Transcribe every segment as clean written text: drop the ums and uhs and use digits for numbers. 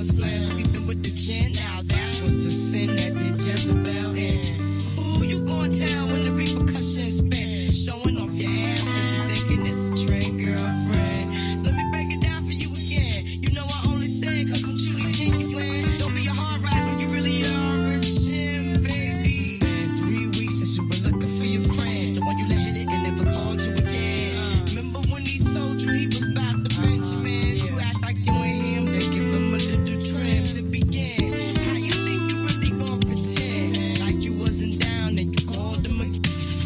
Muslim, sleeping with the gin. Now that was the sin that did Jezebel in. Who you gon' tell when the repercussions spin? Showing off your ass cause you thinking it's a trend, girlfriend. Let me break it down for you again. You know I only say it cause I'm truly genuine. Don't be a hard rock when you really are a gym, baby. 3 weeks since you been looking for your friend, the one you let hit it and never called you again. Remember when he told you he was about the Benjamins? You act like you ain't him, they give him a little trim to begin. How you think you really gon' pretend like you wasn't down and you called him again?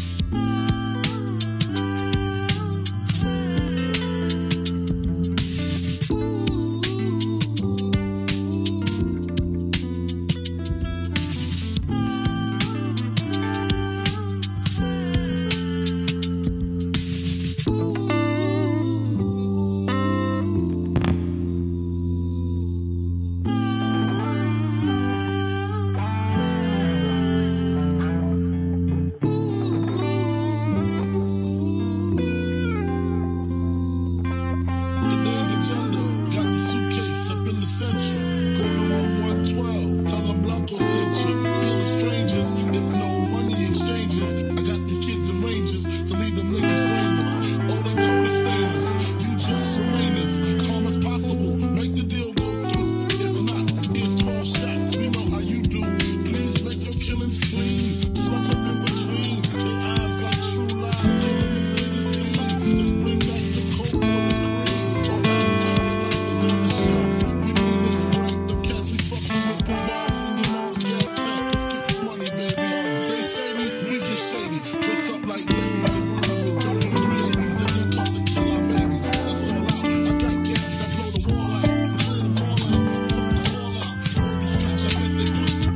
Today's agenda, got the suitcase up in the central. Go to room 112, tell them Blanco sent you. Feeling strangers, if no money exchanges. I got these kids and rangers to leave them niggas brainless. All they told is stainless, you just remainers. Calm as possible, make the deal go through. If not, here's 12 shots, we know how you do. Please make your killings clean. Sluts up in between, their eyes like true lies, killing the flee the scene. Just bring back the coke or the cream. Or else your life is on the shelf. We mean it's frank, the cats we fucking with put bombs in your mom's gas tank. Let's get this money, baby. They shady, we just shady. Dress up like ladies and running with dirty 380s. Then they call to kill our babies. That's all out. I got gas that blow the wall out. Clear them all out. Fuck the fallout. Burn the stretch, I bet they pussy.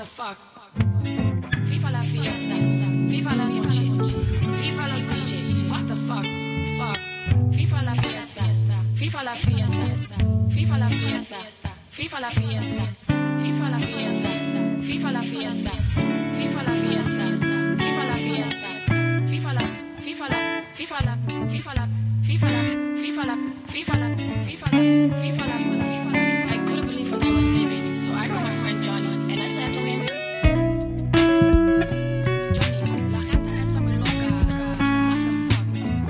fuck? Viva la fiesta, viva la noche, viva los DJs. What the fuck? Fuck. Viva la fiesta, viva la fiesta, viva la fiesta, viva la fiesta, viva la fiesta, viva la fiesta, viva la fiesta, viva la fiesta, viva la, viva la, viva la, viva la, viva la, viva la, viva la, viva la, viva la, viva la. I couldn't believe what I was living, so I called my friend Johnny and I said to him, Johnny, la gente está muy loca. What the fuck?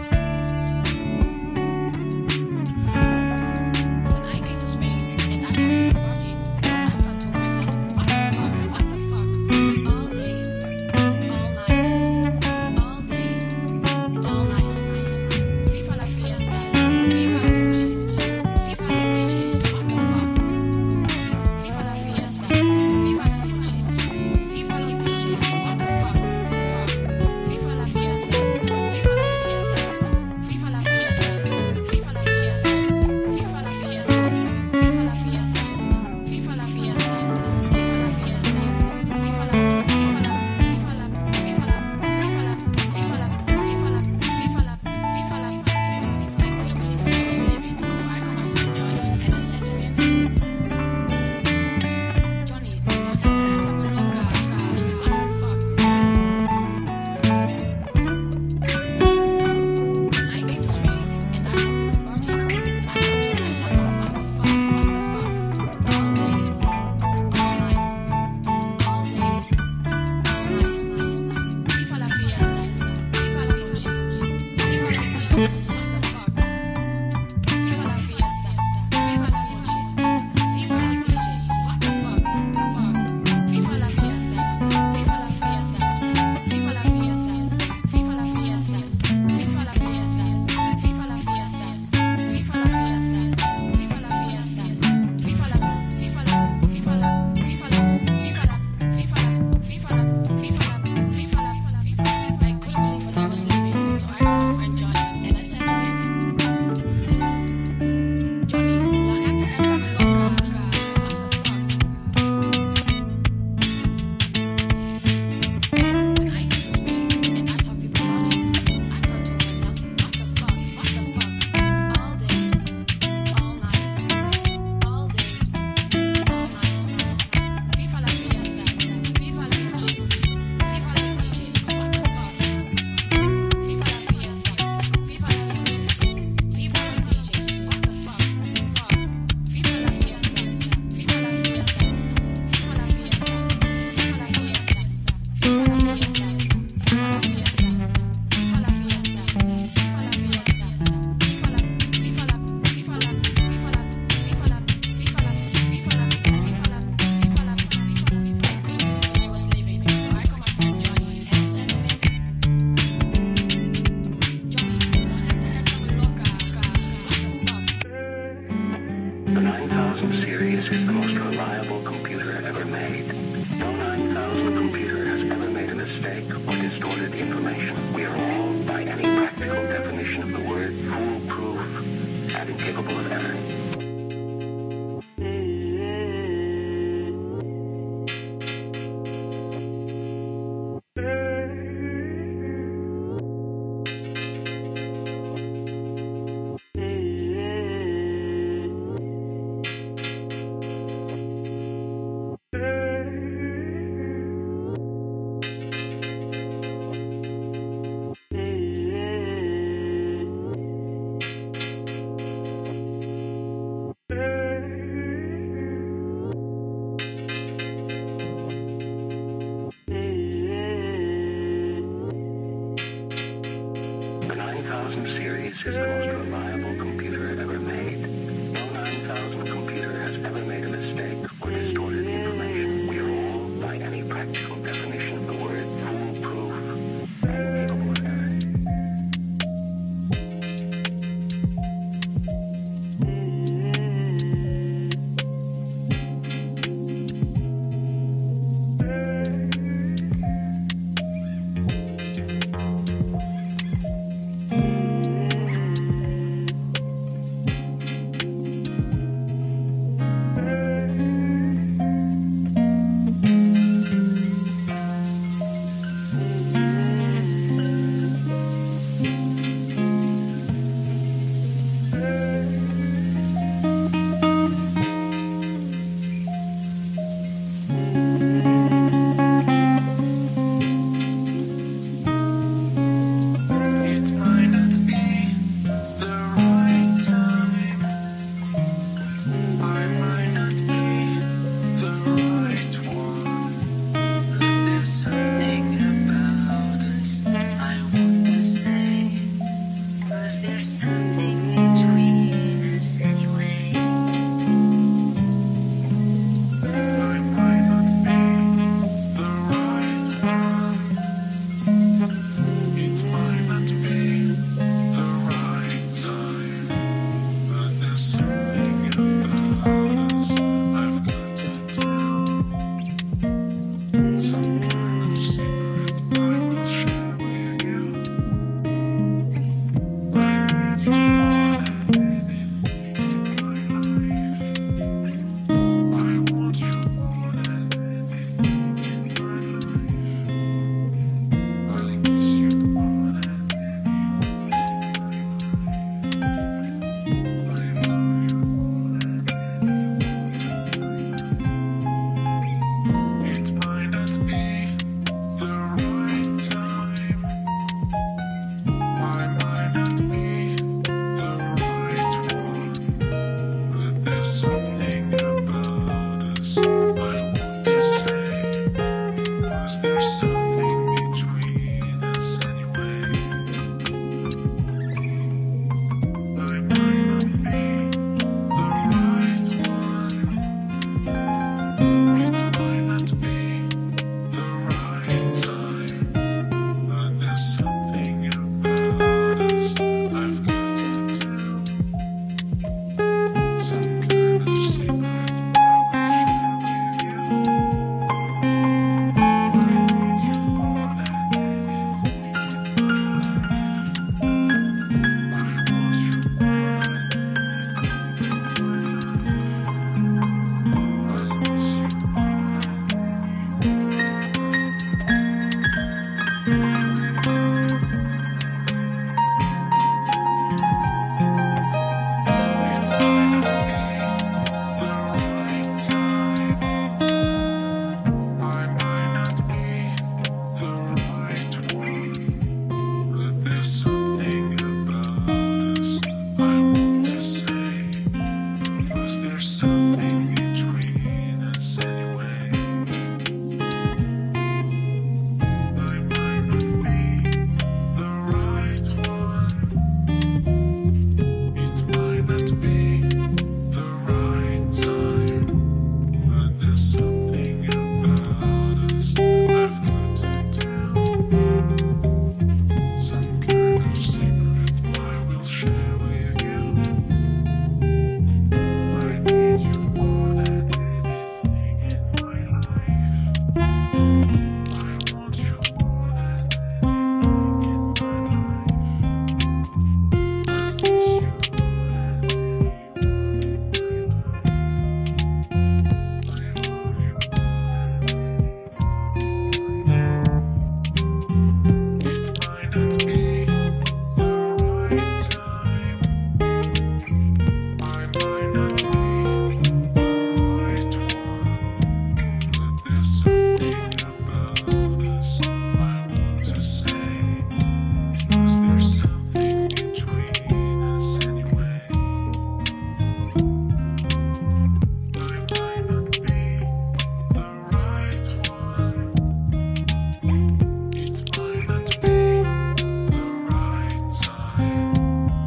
When I came to Spain and I saw people partying, I thought to myself, what the fuck? What the fuck? All day, all night, all day, all night. Viva la fiesta, viva la noche, viva los DJs. What the fuck? Viva la fiesta, viva la noche, viva los DJs. What the fuck? Viva la fiesta, viva la fiesta, viva la fiesta, viva la fiesta, viva la fiesta, viva la fiesta, viva la fiesta, viva la fiesta, viva la, viva la, viva la, viva la, viva la, viva la, viva la, viva la, viva la, viva la. I couldn't believe what I was living, so I called my friend Johnny and I said to him, Johnny, la gente está muy loca. What the fuck? When I came to Spain and I saw people partying, I thought to myself, what the fuck? What the fuck? All day, all night, all day, all night. Viva la fiesta, viva la noche, viva los DJs. What the fuck? Viva la fiesta, viva la noche, viva los DJs. What the fuck? Viva la fiesta, viva la fiesta, viva la fiesta, viva la fiesta, viva la fiesta, viva la fiesta, viva la fiesta, viva la fiesta, viva la, viva la, viva la, viva la, viva la, viva la, viva la, viva la, viva la, viva la. I couldn't believe what I was living, so I called my friend Johnny and I said to him, Johnny, la gente está muy loca. What the fuck? When I came to Spain and I saw people partying, I thought to myself, what the fuck? What the fuck? All day, all night, all day, all night. Viva la fiesta, viva la noche, viva los DJs. What the fuck? Viva la fiesta, viva la noche, viva los DJs. What the fuck? Viva la fiesta, viva la fiesta, viva la fiesta, viva la fiesta, viva la fiesta, viva la fiesta, viva la fiesta, viva la fiesta, viva la, viva la, viva la, viva la, viva la, viva la, viva la, viva la, viva la, viva la. I couldn't believe what I was living, so I called my friend Johnny and I said to him, Johnny, la gente está muy loca. What the fuck? The 9000 series is the most reliable computer ever made. No 9000 computer has ever made a mistake or distorted information. We are all, by any practical definition of the word, foolproof and incapable of error. The 9000 series is the most reliable computer ever made. No 9000 computer has ever made a mistake or distorted information. We are all, by any practical definition of the word, foolproof and incapable of error. Was there something between us anyway? I might not be the right one. It might not be the right time. But there's something about us I've got to tell. Some kind of secret I will share with you. I need you more than anything in my life. I want you more than anything in my life. I miss you more than anyone in my life. I love you more than anyone. It might not be the right time. I might not be the right one. But there's something about us I want to say. Was there something between us anyway? I might not be the right one. It might not be the right time. But there's something about us I've got to tell. Some kind of secret I will share with you. I need you more than anything in my life. I want you more than anything in my life. I miss you more It might not be the right time. I might not be the right one. But there's something about us I want to say. Was there something between us anyway? I might not be the right one. It might not be the right time. But there's something about us I've got to tell. Some kind of secret I will share with you. I need you more than anything in my life. I want you more than anything in my life. I miss you more than anyone in my life. I love you more than anyone. It might not be the right time. I might not be the right one. But there's something about us I want to say. Was there something between us anyway? I might not be the right one. It might not be the right time.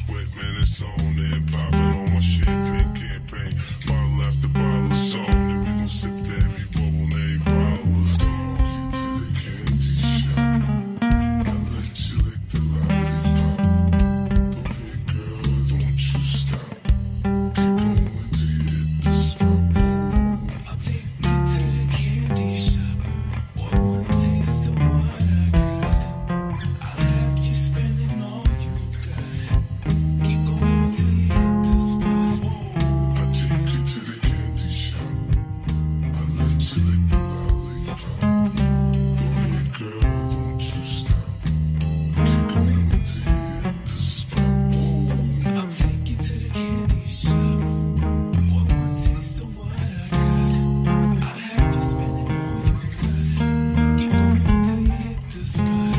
sweat, man, it's on and popping on my champagne campaign. Bottle after bottle of song, and we gon' sip to every bubble name bottles. Dog, get to the candy shop. I let you lick the lollipop. Go ahead, girl, don't you stop. Keep going till you hit the spot. I'll take you to the candy shop. One taste of what I got. I'll have you spending all you got. Keep going till you hit the spot. I take you to the candy shop. I let you lick the lollipop. Go ahead, girl, don't you stop. Keep going till you hit the spot. I'll take you to the candy shop. One taste of what I got. I'll have you spending all you got. Keep going till you hit the spot.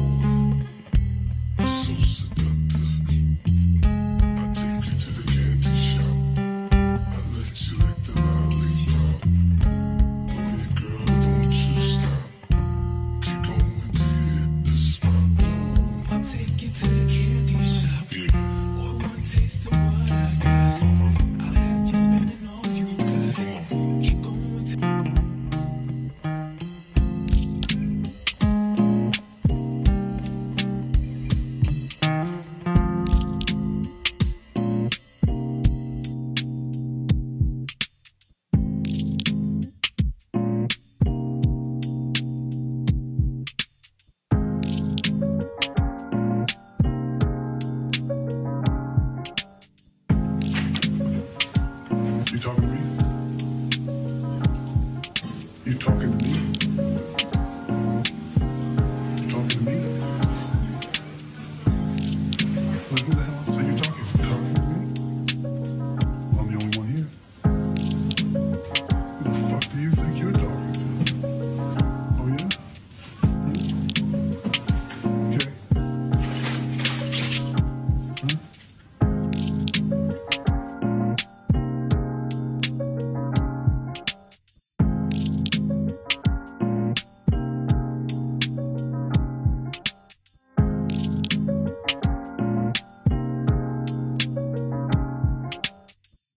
So seductive. I take you to the candy shop. I let you lick the lollipop. Go ahead, girl, don't you stop. Keep going till you hit the spot. I'll take you to the candy shop. Yeah. One taste of what I got. I'll have you spending all you got. Keep going till You talking